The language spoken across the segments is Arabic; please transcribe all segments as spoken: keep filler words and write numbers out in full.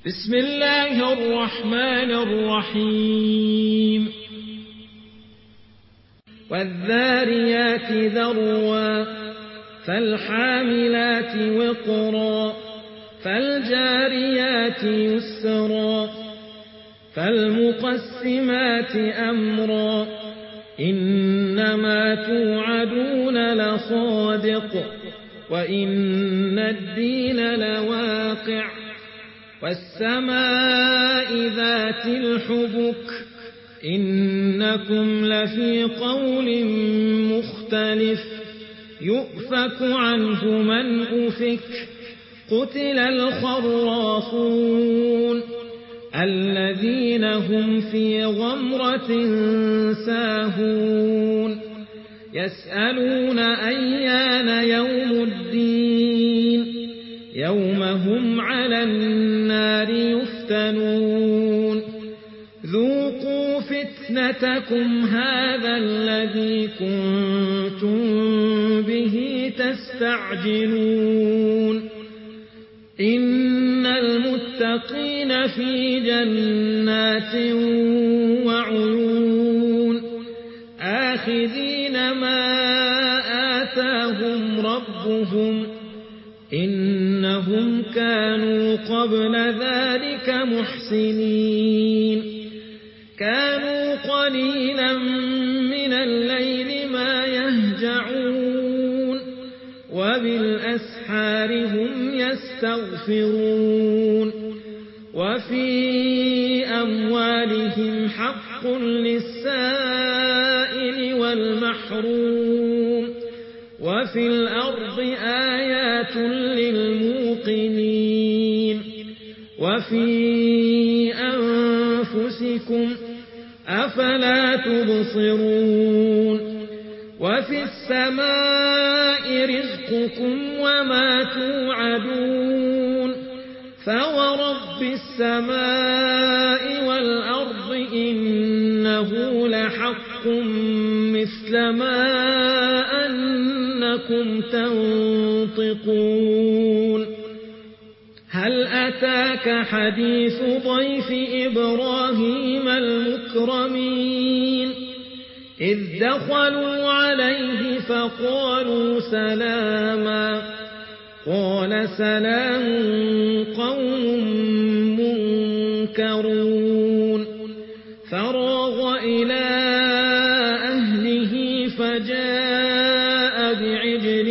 بسم الله الرحمن الرحيم والذاريات ذروا فالحاملات وقرا فالجاريات يسرا فالمقسمات أمرا إنما توعدون لصادق وإن الدين لواقع والسماء ذات الحبك إنكم لفي قول مختلف يؤفك عنه من أفك قتل الخراصون الذين هم في غمرة ساهون يسألون أيان يوم الدين يوم هم على النار يفتنون ذوقوا فتنتكم هذا الذي كنتم به تستعجلون إن المتقين في جنات وعيون آخذين ما آتاهم ربهم إنهم كانوا قبل ذلك محسنين كانوا قليلا من الليل ما يهجعون وبالأسحار هم يستغفرون وفي أموالهم حق للسائل والمحروم وفي الأرض آيات للموقنين وفي أنفسكم أفلا تبصرون وفي السماء رزقكم وما توعدون فورب السماء والأرض إنه لحق مثل ما أنكم تنطقون هل أتاك حديث ضيف إبراهيم المكرمين إذ دخلوا عليه فقالوا سلاما قال سلام قوم منكرون فراغ إلى أهله فجاء بعجل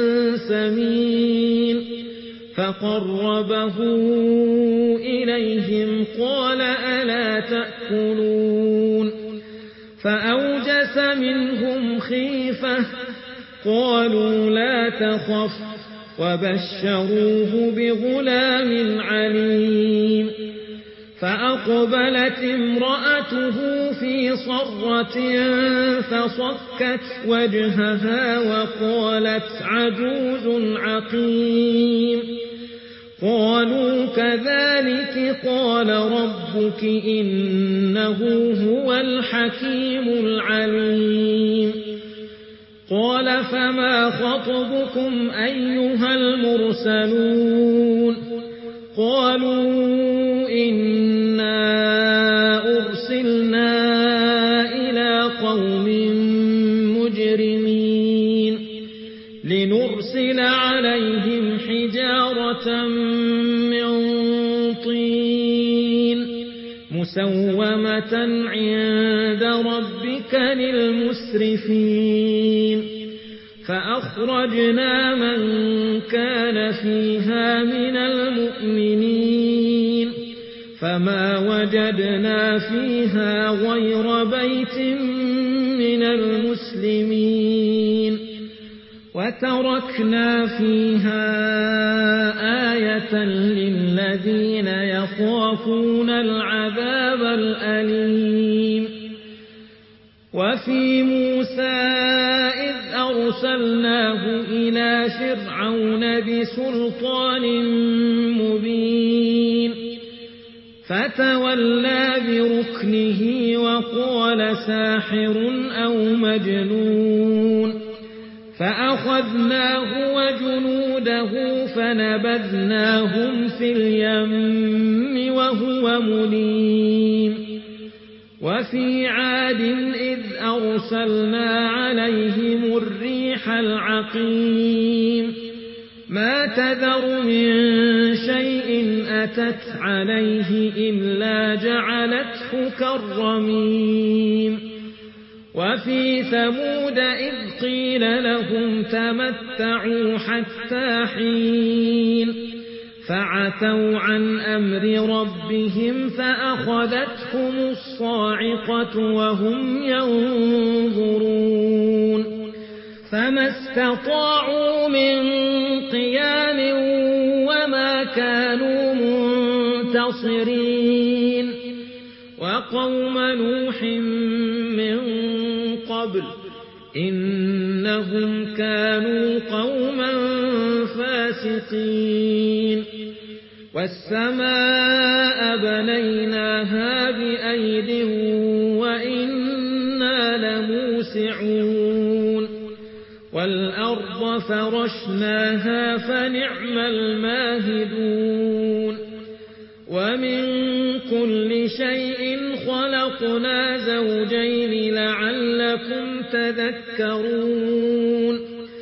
سمين فقربه إليهم قال ألا تأكلون فأوجس منهم خيفة قالوا لا تخف وبشروه بغلام عليم فأقبلت امرأته في صرة فصكت وجهها وقالت عجوز عقيم قالوا كذلك قال ربك إنه هو الحكيم العليم قال فما خطبكم أيها المرسلون قالوا إنا أرسلنا إلى قوم مجرمين لنرسل عليهم حجارة من طين مسومة عند ربك للمسرفين فأخرجنا من كان فيها من المؤمنين فما وجدنا فيها غير بيت من المسلمين وتركنا فيها آية للذين يخافون العذاب الأليم وفي موسى إذ أرسلناه إلى فرعون بسلطان مبين فتولى بركنه وقال ساحر أو مجنون فأخذناه وجنوده فنبذناهم في اليم وهو مليم وفي عاد إذ أرسلنا عليهم الريح العقيم ما تذر من شيء أتت عليه إلا جعلته كالرميم وفي ثمود إذ قيل لهم تمتعوا حتى حين فعتوا عن أمر ربهم فأخذتهم الصاعقة وهم ينظرون فما استطاعوا من قيام وما كانوا منتصرين وقوم نوح من قبل إنهم كانوا قوما فاسقين والسماء بنيناها بأيد وإنا لموسعون والأرض فرشناها فنعم الماهدون ومن كل شيء خلقنا زوجين لعلكم تذكرون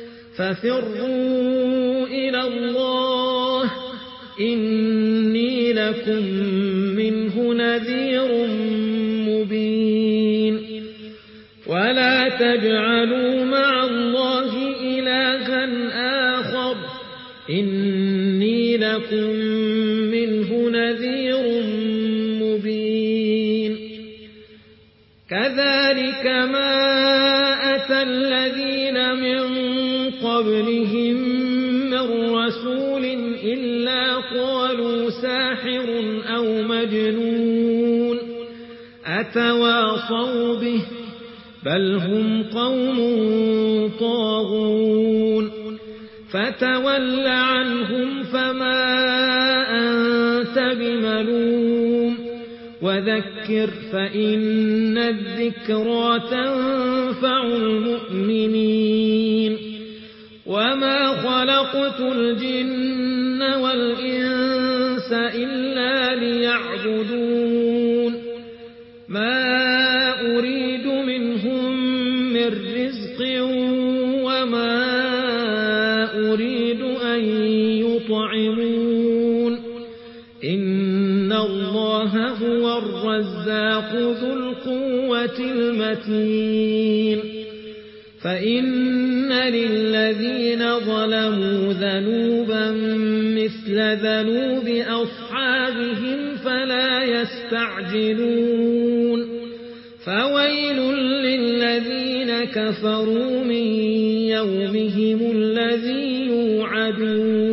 ففروا إلى الله إني لكم منه نذير مبين ولا تجعلوا مع الله إلها آخر إني لكم منه نذير مبين كذلك ما أتى الذين من قبلهم من رسول إلا قالوا ساحر أو مجنون أتواصوا به بل هم قوم طاغون فتول عنهم فما أنت بملوم وذكر فإن الذكرى تنفع المؤمنين وما خلقت الجن والإنس إلا ليعبدون ما أريد منهم من رزق وما أريد أن يطعمون إن الله هو الرزاق ذو القوة المتين فإن للذين ظلموا ذنوبا مثل ذنوب أصحابهم فلا يستعجلون فويل للذين كفروا من يومهم الذي يوعدون